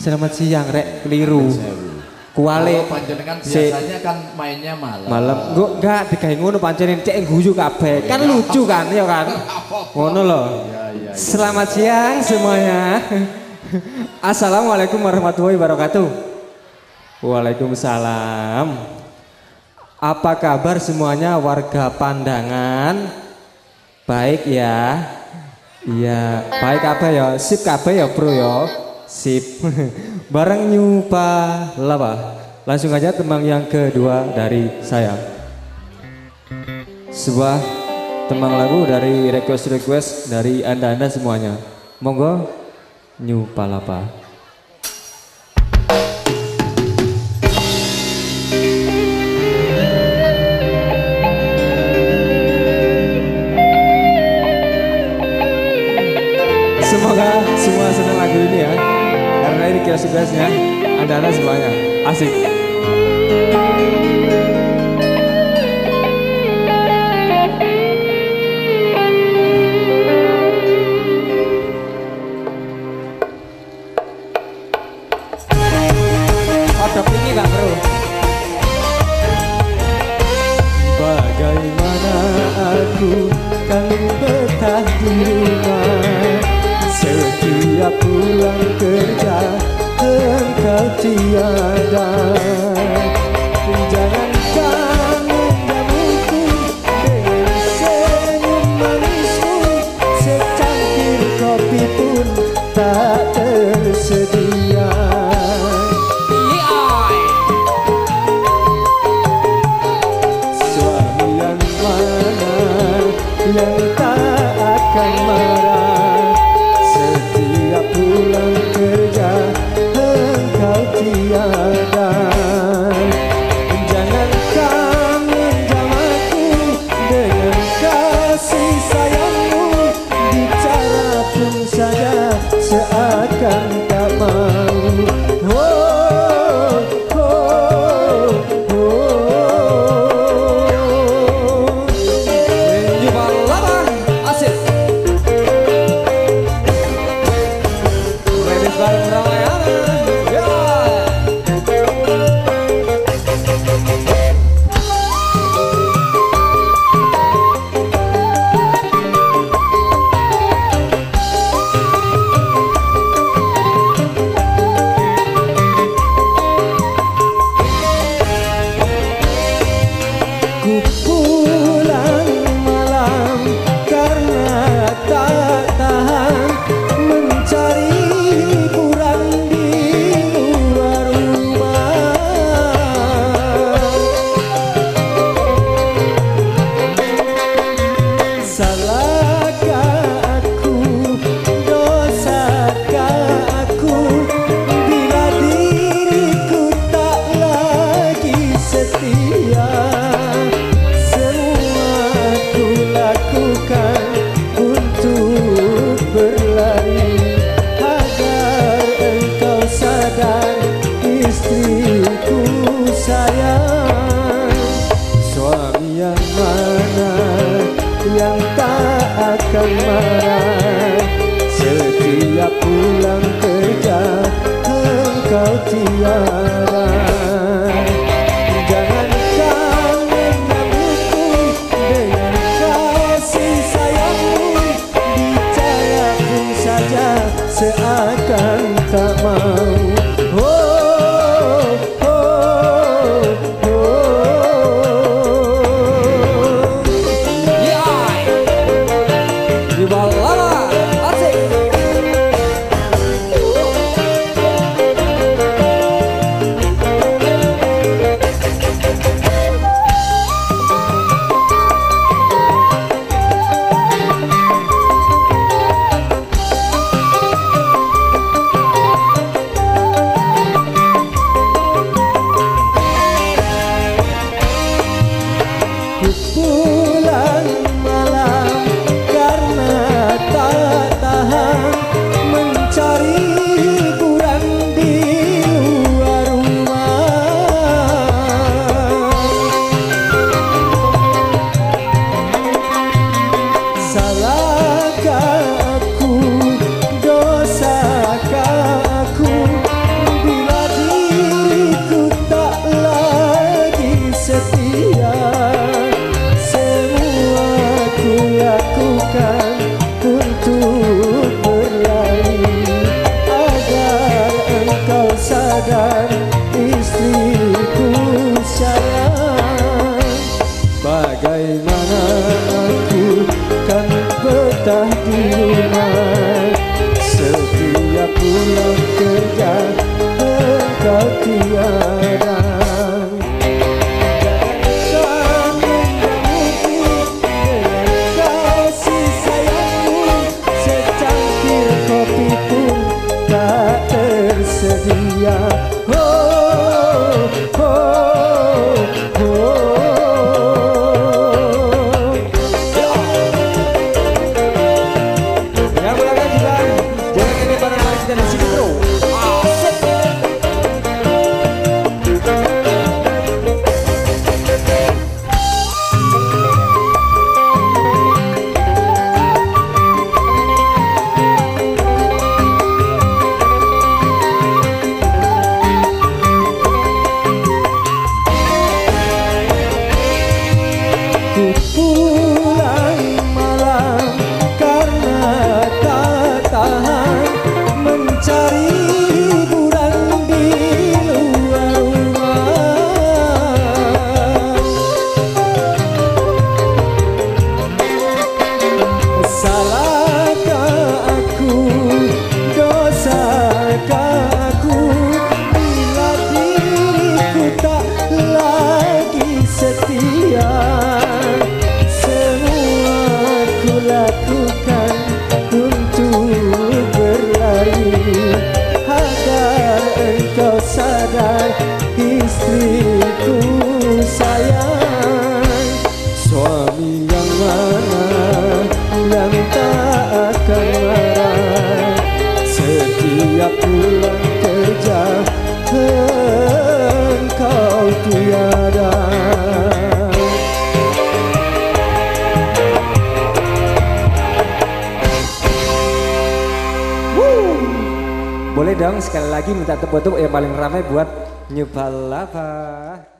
Selamat siang rek keliru. Kuali panjenengan biasanya kan mainnya malam. Malam. Enggak digawe ngono pancen cek guyu kabeh. Kan lucu kan ya kan. Ngono loh. Selamat siang semuanya. Assalamualaikum warahmatullahi wabarakatuh. Waalaikumsalam. Apa kabar semuanya warga Pandangan? Baik ya. Iya, baik apa ya? Sip kabeh ya, Bro ya. Sip. Bareng nyupa lapa. Langsung aja tembang yang kedua dari saya. Sebuah tembang lagu dari request dari Anda semuanya. Monggo nyupa lapa. Semoga semua senang lagu ini ya. Karena ini kira tugasnya Anda semuanya. Asik. Odok ini Pak Bro. Bagaimana aku kan betah di rumah, setiap pulang kerja engkau tiada. Jangan kamu menjamuku dengan senyum manismu, secangkir kopi pun tak tersedia. Suami yang mana yang tak akan marah, setiap pulang kerja engkau tiada. sadar istriku sayang. Bagaimana aku kan betah di rumah, setiap pulang kerja engkau tiada. Tersedia, oh, oh, oh. Yang belakang juga, jangan ini para manis dan sini bro. Asik. Pulang malam karena tak tahan mencari hiburan di luar rumah. Salahkah aku, dosakah aku bila diriku tak lagi setia? Lakukan untuk berlari agar engkau sadar istriku sayang. Suami yang mana yang tak akan marah setiap pulang kerja engkau tiada. Boleh dong sekali lagi minta tepuk-tepuk yang paling ramai buat Nyebal Lava.